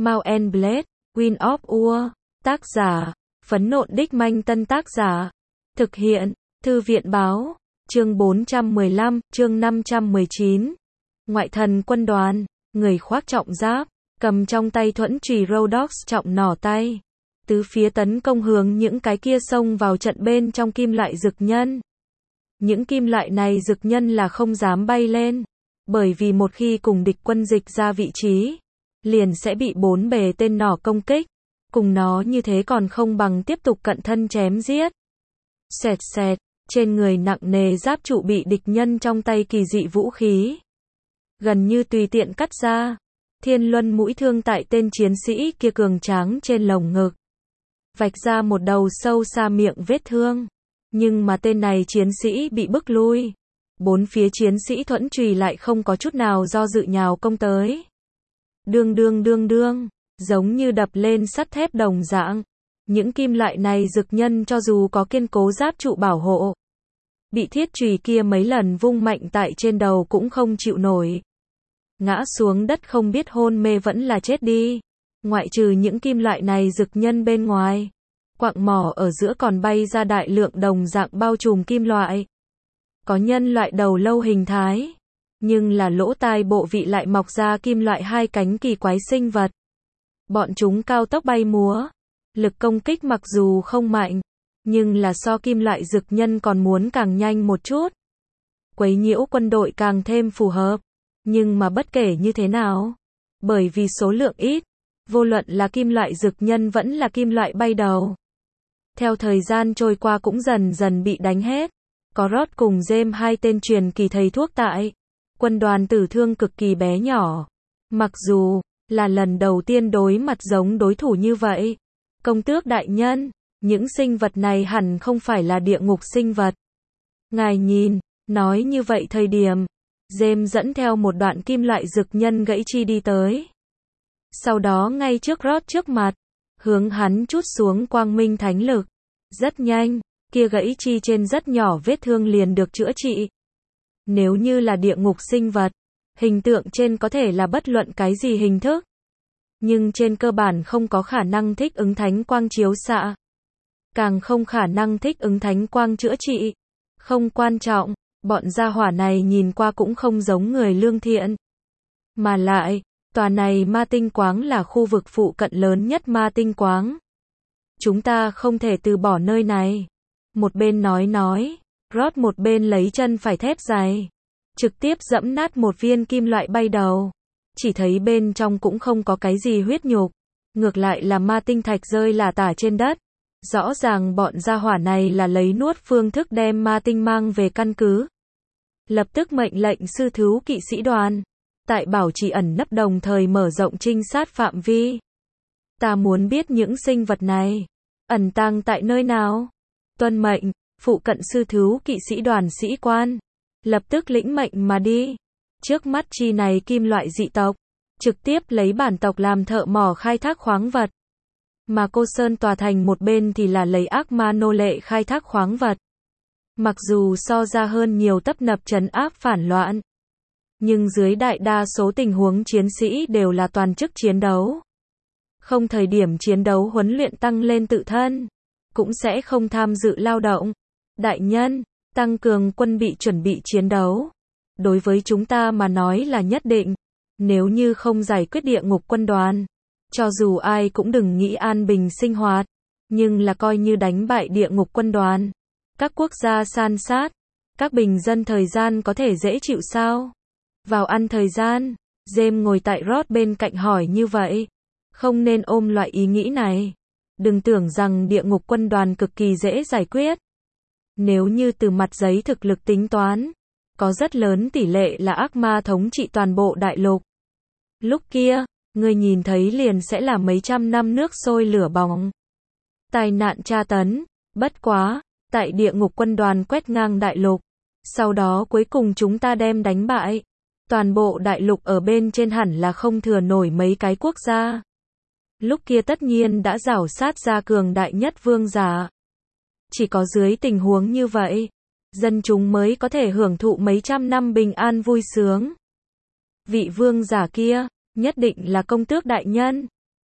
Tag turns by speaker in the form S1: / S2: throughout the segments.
S1: Mount and Blade, Wind of War, tác giả, Phấn Nộn Đích Manh Tân tác giả, thực hiện, Thư viện báo, chương 415, chương 519. Ngoại thần quân đoàn, người khoác trọng giáp, cầm trong tay thuẫn chùy Rhodox trọng nỏ tay. Tứ phía tấn công hướng những cái kia xông vào trận bên trong kim loại dực nhân. Những kim loại này dực nhân là không dám bay lên, bởi vì một khi cùng địch quân dịch ra vị trí, liền sẽ bị bốn bề tên nỏ công kích. Cùng nó như thế còn không bằng tiếp tục cận thân chém giết. Xẹt xẹt, trên người nặng nề giáp trụ bị địch nhân trong tay kỳ dị vũ khí gần như tùy tiện cắt ra. Thiên luân mũi thương tại tên chiến sĩ kia cường tráng trên lồng ngực, vạch ra một đầu sâu xa miệng vết thương. Nhưng mà tên này chiến sĩ bị bức lui. Bốn phía chiến sĩ thuẫn chùy lại không có chút nào do dự nhào công tới. Đương đương đương đương, giống như đập lên sắt thép đồng dạng. Những kim loại này dực nhân cho dù có kiên cố giáp trụ bảo hộ, bị thiết chùy kia mấy lần vung mạnh tại trên đầu cũng không chịu nổi. Ngã xuống đất không biết hôn mê vẫn là chết đi. Ngoại trừ những kim loại này dực nhân bên ngoài, quặng mỏ ở giữa còn bay ra đại lượng đồng dạng bao trùm kim loại. Có nhân loại đầu lâu hình thái, nhưng là lỗ tai bộ vị lại mọc ra kim loại hai cánh kỳ quái sinh vật. Bọn chúng cao tốc bay múa, lực công kích mặc dù không mạnh, nhưng là so kim loại dực nhân còn muốn càng nhanh một chút. Quấy nhiễu quân đội càng thêm phù hợp. Nhưng mà bất kể như thế nào, bởi vì số lượng ít, vô luận là kim loại dực nhân vẫn là kim loại bay đầu, theo thời gian trôi qua cũng dần dần bị đánh hết. Có Rod cùng James hai tên truyền kỳ thầy thuốc tại quân đoàn tử thương cực kỳ bé nhỏ. Mặc dù là lần đầu tiên đối mặt giống đối thủ như vậy. Công tước đại nhân, những sinh vật này hẳn không phải là địa ngục sinh vật. Ngài nhìn, nói như vậy thời điểm, James dẫn theo một đoạn kim loại dực nhân gãy chi đi tới. Sau đó ngay trước Rod trước mặt, hướng hắn trút xuống quang minh thánh lực. Rất nhanh, kia gãy chi trên rất nhỏ vết thương liền được chữa trị. Nếu như là địa ngục sinh vật, hình tượng trên có thể là bất luận cái gì hình thức, nhưng trên cơ bản không có khả năng thích ứng thánh quang chiếu xạ, càng không khả năng thích ứng thánh quang chữa trị. Không quan trọng, bọn gia hỏa này nhìn qua cũng không giống người lương thiện. Mà lại, tòa này ma tinh quáng là khu vực phụ cận lớn nhất ma tinh quáng. Chúng ta không thể từ bỏ nơi này. Một bên nói, Rod một bên lấy chân phải thép dài, trực tiếp giẫm nát một viên kim loại bay đầu. Chỉ thấy bên trong cũng không có cái gì huyết nhục, ngược lại là ma tinh thạch rơi lả tả trên đất. Rõ ràng bọn gia hỏa này là lấy nuốt phương thức đem ma tinh mang về căn cứ. Lập tức mệnh lệnh sư thú kỵ sĩ đoàn, tại bảo trì ẩn nấp đồng thời mở rộng trinh sát phạm vi. Ta muốn biết những sinh vật này ẩn tàng tại nơi nào. Tuân mệnh, phụ cận sư thú kỵ sĩ đoàn sĩ quan, lập tức lĩnh mệnh mà đi. Trước mắt chi này kim loại dị tộc, trực tiếp lấy bản tộc làm thợ mỏ khai thác khoáng vật. Mà Cô Sơn tòa thành một bên thì là lấy ác ma nô lệ khai thác khoáng vật. Mặc dù so ra hơn nhiều tấp nập trấn áp phản loạn, nhưng dưới đại đa số tình huống chiến sĩ đều là toàn chức chiến đấu. Không thời điểm chiến đấu huấn luyện tăng lên tự thân, cũng sẽ không tham dự lao động. Đại nhân, tăng cường quân bị chuẩn bị chiến đấu. Đối với chúng ta mà nói là nhất định. Nếu như không giải quyết địa ngục quân đoàn, cho dù ai cũng đừng nghĩ an bình sinh hoạt. Nhưng là coi như đánh bại địa ngục quân đoàn, các quốc gia san sát, các bình dân thời gian có thể dễ chịu sao? Vào ăn thời gian, James ngồi tại Rod bên cạnh hỏi như vậy. Không nên ôm loại ý nghĩ này. Đừng tưởng rằng địa ngục quân đoàn cực kỳ dễ giải quyết. Nếu như từ mặt giấy thực lực tính toán, có rất lớn tỷ lệ là ác ma thống trị toàn bộ đại lục. Lúc kia, người nhìn thấy liền sẽ là mấy trăm năm nước sôi lửa bỏng. Tai nạn tra tấn, bất quá, tại địa ngục quân đoàn quét ngang đại lục. Sau đó cuối cùng chúng ta đem đánh bại. Toàn bộ đại lục ở bên trên hẳn là không thừa nổi mấy cái quốc gia. Lúc kia tất nhiên đã rảo sát ra cường đại nhất vương giả. Chỉ có dưới tình huống như vậy, dân chúng mới có thể hưởng thụ mấy trăm năm bình an vui sướng. Vị vương giả kia, nhất định là công tước đại nhân.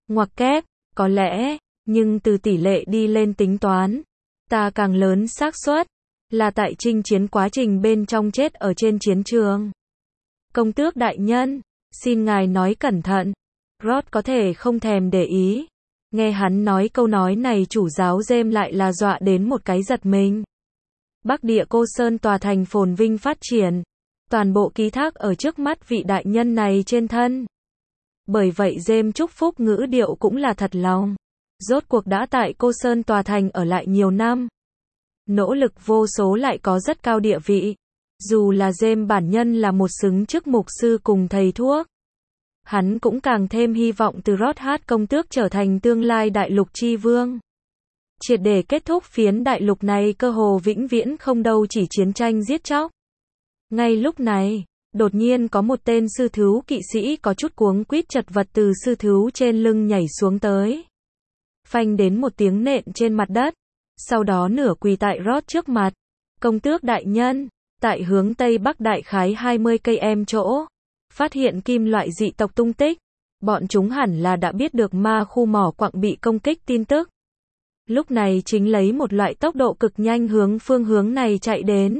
S1: Ngoặc kép, có lẽ, nhưng từ tỷ lệ đi lên tính toán, ta càng lớn xác suất là tại chinh chiến quá trình bên trong chết ở trên chiến trường. Công tước đại nhân, xin ngài nói cẩn thận. Rod có thể không thèm để ý. Nghe hắn nói câu nói này chủ giáo James lại là dọa đến một cái giật mình. Bắc địa Cô Sơn tòa thành phồn vinh phát triển. Toàn bộ ký thác ở trước mắt vị đại nhân này trên thân. Bởi vậy James chúc phúc ngữ điệu cũng là thật lòng. Rốt cuộc đã tại Cô Sơn tòa thành ở lại nhiều năm. Nỗ lực vô số lại có rất cao địa vị. Dù là James bản nhân là một xứng chức mục sư cùng thầy thuốc. Hắn cũng càng thêm hy vọng từ Rod Hát công tước trở thành tương lai đại lục chi vương. Triệt để kết thúc phiến đại lục này cơ hồ vĩnh viễn không đâu chỉ chiến tranh giết chóc. Ngay lúc này, đột nhiên có một tên sư thứu kỵ sĩ có chút cuống quýt chật vật từ sư thứu trên lưng nhảy xuống tới. Phanh đến một tiếng nện trên mặt đất. Sau đó nửa quỳ tại Rod trước mặt. Công tước đại nhân, tại hướng Tây Bắc đại khái 20 cây em chỗ. Phát hiện kim loại dị tộc tung tích. Bọn chúng hẳn là đã biết được ma khu mỏ quặng bị công kích tin tức. Lúc này chính lấy một loại tốc độ cực nhanh hướng phương hướng này chạy đến.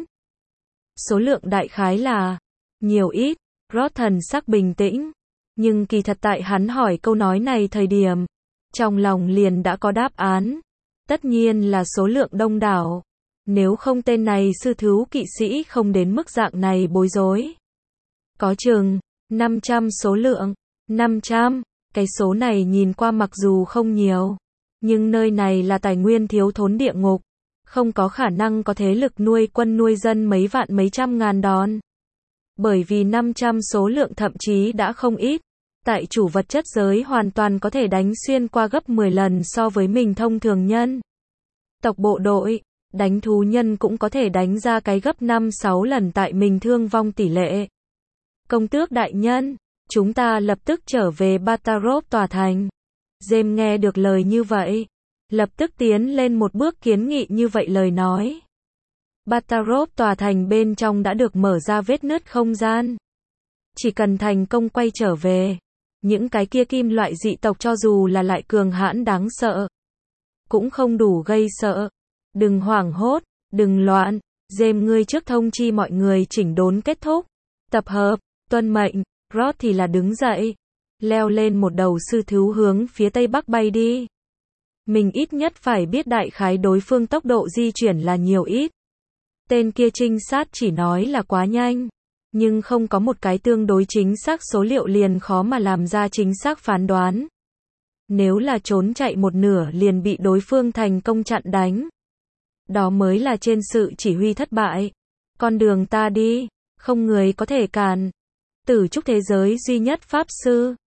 S1: Số lượng đại khái là nhiều ít. Rod thần sắc bình tĩnh. Nhưng kỳ thật tại hắn hỏi câu nói này thời điểm, trong lòng liền đã có đáp án. Tất nhiên là số lượng đông đảo. Nếu không tên này sư thứu kỵ sĩ không đến mức dạng này bối rối. Có chừng 500 số lượng. 500, cái số này nhìn qua mặc dù không nhiều, nhưng nơi này là tài nguyên thiếu thốn địa ngục, không có khả năng có thế lực nuôi quân nuôi dân mấy vạn mấy trăm ngàn đòn. Bởi vì 500 số lượng thậm chí đã không ít, tại chủ vật chất giới hoàn toàn có thể đánh xuyên qua gấp 10 lần so với mình thông thường nhân. Tộc bộ đội, đánh thú nhân cũng có thể đánh ra cái gấp 5-6 lần tại mình thương vong tỷ lệ. Công tước đại nhân, chúng ta lập tức trở về Batarov tòa thành. James nghe được lời như vậy, lập tức tiến lên một bước kiến nghị như vậy lời nói. Batarov tòa thành bên trong đã được mở ra vết nứt không gian. Chỉ cần thành công quay trở về, những cái kia kim loại dị tộc cho dù là lại cường hãn đáng sợ, cũng không đủ gây sợ. Đừng hoảng hốt, đừng loạn. James ngươi trước thông chi mọi người chỉnh đốn kết thúc. Tập hợp, tuân mệnh. Rod thì là đứng dậy, leo lên một đầu sư thứu hướng phía tây bắc bay đi. Mình ít nhất phải biết đại khái đối phương tốc độ di chuyển là nhiều ít. Tên kia trinh sát chỉ nói là quá nhanh, nhưng không có một cái tương đối chính xác số liệu liền khó mà làm ra chính xác phán đoán. Nếu là trốn chạy một nửa liền bị đối phương thành công chặn đánh, đó mới là trên sự chỉ huy thất bại. Con đường ta đi, không người có thể cản. Tử trúc thế giới duy nhất pháp sư.